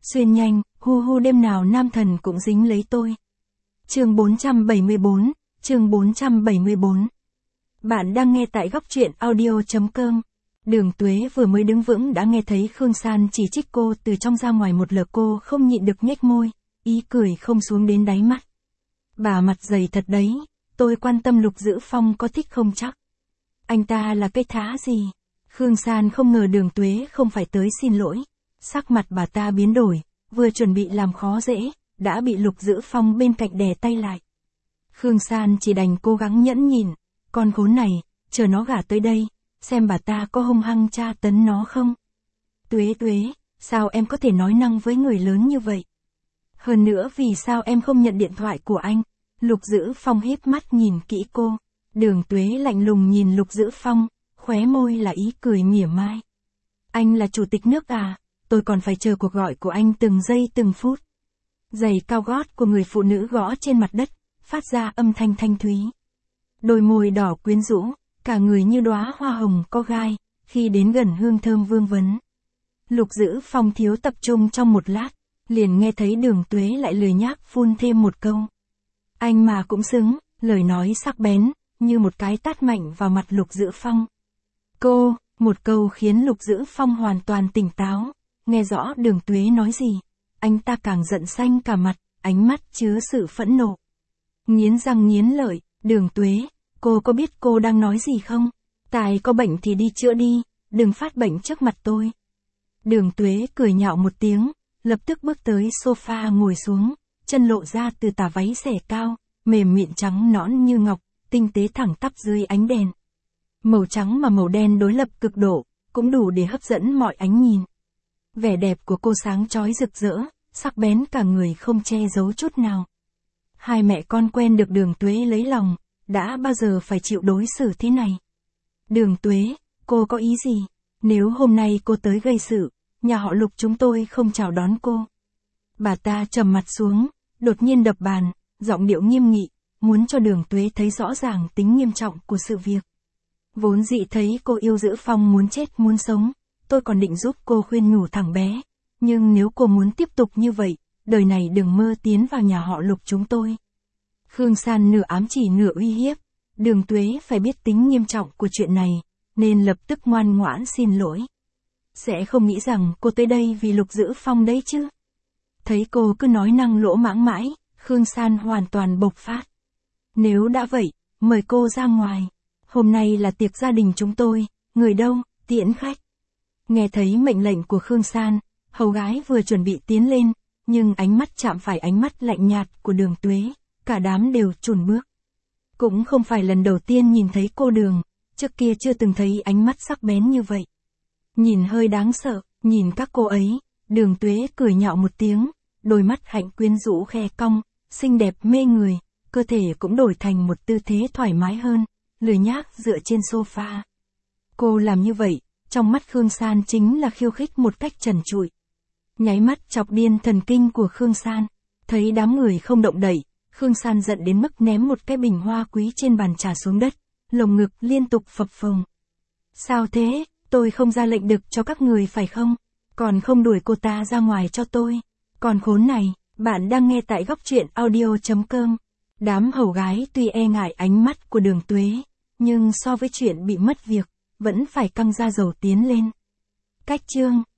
Xuyên nhanh, hu hu đêm nào nam thần cũng dính lấy tôi. Chương 474, chương 474. Bạn đang nghe tại góc truyện audio.com. Đường Tuế vừa mới đứng vững đã nghe thấy Khương San chỉ trích cô từ trong ra ngoài một lượt, cô không nhịn được nhếch môi, ý cười không xuống đến đáy mắt. Bà mặt dày thật đấy, tôi quan tâm Lục Dữ Phong có thích không chắc. Anh ta là cái thá gì? Khương San không ngờ Đường Tuế không phải tới xin lỗi. Sắc mặt bà ta biến đổi, vừa chuẩn bị làm khó dễ, đã bị Lục Dữ Phong bên cạnh đè tay lại. Khương San chỉ đành cố gắng nhẫn nhịn, con khốn này, chờ nó gả tới đây, xem bà ta có hung hăng tra tấn nó không. Tuế, sao em có thể nói năng với người lớn như vậy? Hơn nữa vì sao em không nhận điện thoại của anh? Lục Dữ Phong híp mắt nhìn kỹ cô. Đường Tuế lạnh lùng nhìn Lục Dữ Phong, khóe môi là ý cười mỉa mai. Anh là chủ tịch nước à? Tôi còn phải chờ cuộc gọi của anh từng giây từng phút. Giày cao gót của người phụ nữ gõ trên mặt đất, phát ra âm thanh thanh thúy. Đôi môi đỏ quyến rũ, cả người như đóa hoa hồng có gai, khi đến gần hương thơm vương vấn. Lục Dữ Phong thiếu tập trung trong một lát, liền nghe thấy Đường Tuế lại lười nhác phun thêm một câu. Anh mà cũng xứng, lời nói sắc bén, như một cái tát mạnh vào mặt Lục Dữ Phong. Một câu khiến Lục Dữ Phong hoàn toàn tỉnh táo, nghe rõ Đường Tuế nói gì. Anh ta càng giận xanh cả mặt, ánh mắt chứa sự phẫn nộ. Nghiến răng nghiến lợi, Đường Tuế, cô có biết cô đang nói gì không? Tài có bệnh thì đi chữa đi, đừng phát bệnh trước mặt tôi. Đường Tuế cười nhạo một tiếng, lập tức bước tới sofa ngồi xuống, chân lộ ra từ tà váy xẻ cao, mềm mịn trắng nõn như ngọc, tinh tế thẳng tắp dưới ánh đèn. Màu trắng mà màu đen đối lập cực độ, cũng đủ để hấp dẫn mọi ánh nhìn. Vẻ đẹp của cô sáng chói rực rỡ, sắc bén cả người không che giấu chút nào. Hai mẹ con quen được Đường Tuế lấy lòng, đã bao giờ phải chịu đối xử thế này. Đường Tuế, cô có ý gì? Nếu hôm nay cô tới gây sự, nhà họ Lục chúng tôi không chào đón cô. Bà ta trầm mặt xuống, đột nhiên đập bàn, giọng điệu nghiêm nghị, muốn cho Đường Tuế thấy rõ ràng tính nghiêm trọng của sự việc. Vốn dĩ thấy cô yêu Dữ Phong muốn chết muốn sống, tôi còn định giúp cô khuyên nhủ thằng bé. Nhưng nếu cô muốn tiếp tục như vậy, đời này đừng mơ tiến vào nhà họ Lục chúng tôi. Khương San nửa ám chỉ nửa uy hiếp. Đường Tuế phải biết tính nghiêm trọng của chuyện này, nên lập tức ngoan ngoãn xin lỗi. Sẽ không nghĩ rằng cô tới đây vì Lục Dữ Phong đấy chứ. Thấy cô cứ nói năng lỗ mãng mãi, Khương San hoàn toàn bộc phát. Nếu đã vậy, mời cô ra ngoài. Hôm nay là tiệc gia đình chúng tôi, người đâu, tiễn khách. Nghe thấy mệnh lệnh của Khương San, hầu gái vừa chuẩn bị tiến lên, nhưng ánh mắt chạm phải ánh mắt lạnh nhạt của Đường Tuế, cả đám đều chùn bước. Cũng không phải lần đầu tiên nhìn thấy cô Đường, trước kia chưa từng thấy ánh mắt sắc bén như vậy. Nhìn hơi đáng sợ, nhìn các cô ấy, Đường Tuế cười nhạo một tiếng, đôi mắt hạnh quyến rũ khe cong, xinh đẹp mê người, cơ thể cũng đổi thành một tư thế thoải mái hơn, lười nhác dựa trên sofa. Cô làm như vậy, trong mắt Khương San chính là khiêu khích một cách trần trụi. Nháy mắt chọc điên thần kinh của Khương San, thấy đám người không động đậy, Khương San giận đến mức ném một cái bình hoa quý trên bàn trà xuống đất, lồng ngực liên tục phập phồng. Sao thế, tôi không ra lệnh đực cho các người phải không? Còn không đuổi cô ta ra ngoài cho tôi. Còn khốn này, bạn đang nghe tại góc truyện audio.com. Đám hầu gái tuy e ngại ánh mắt của Đường Tuế, nhưng so với chuyện bị mất việc, vẫn phải căng da dầu tiến lên. Cách chương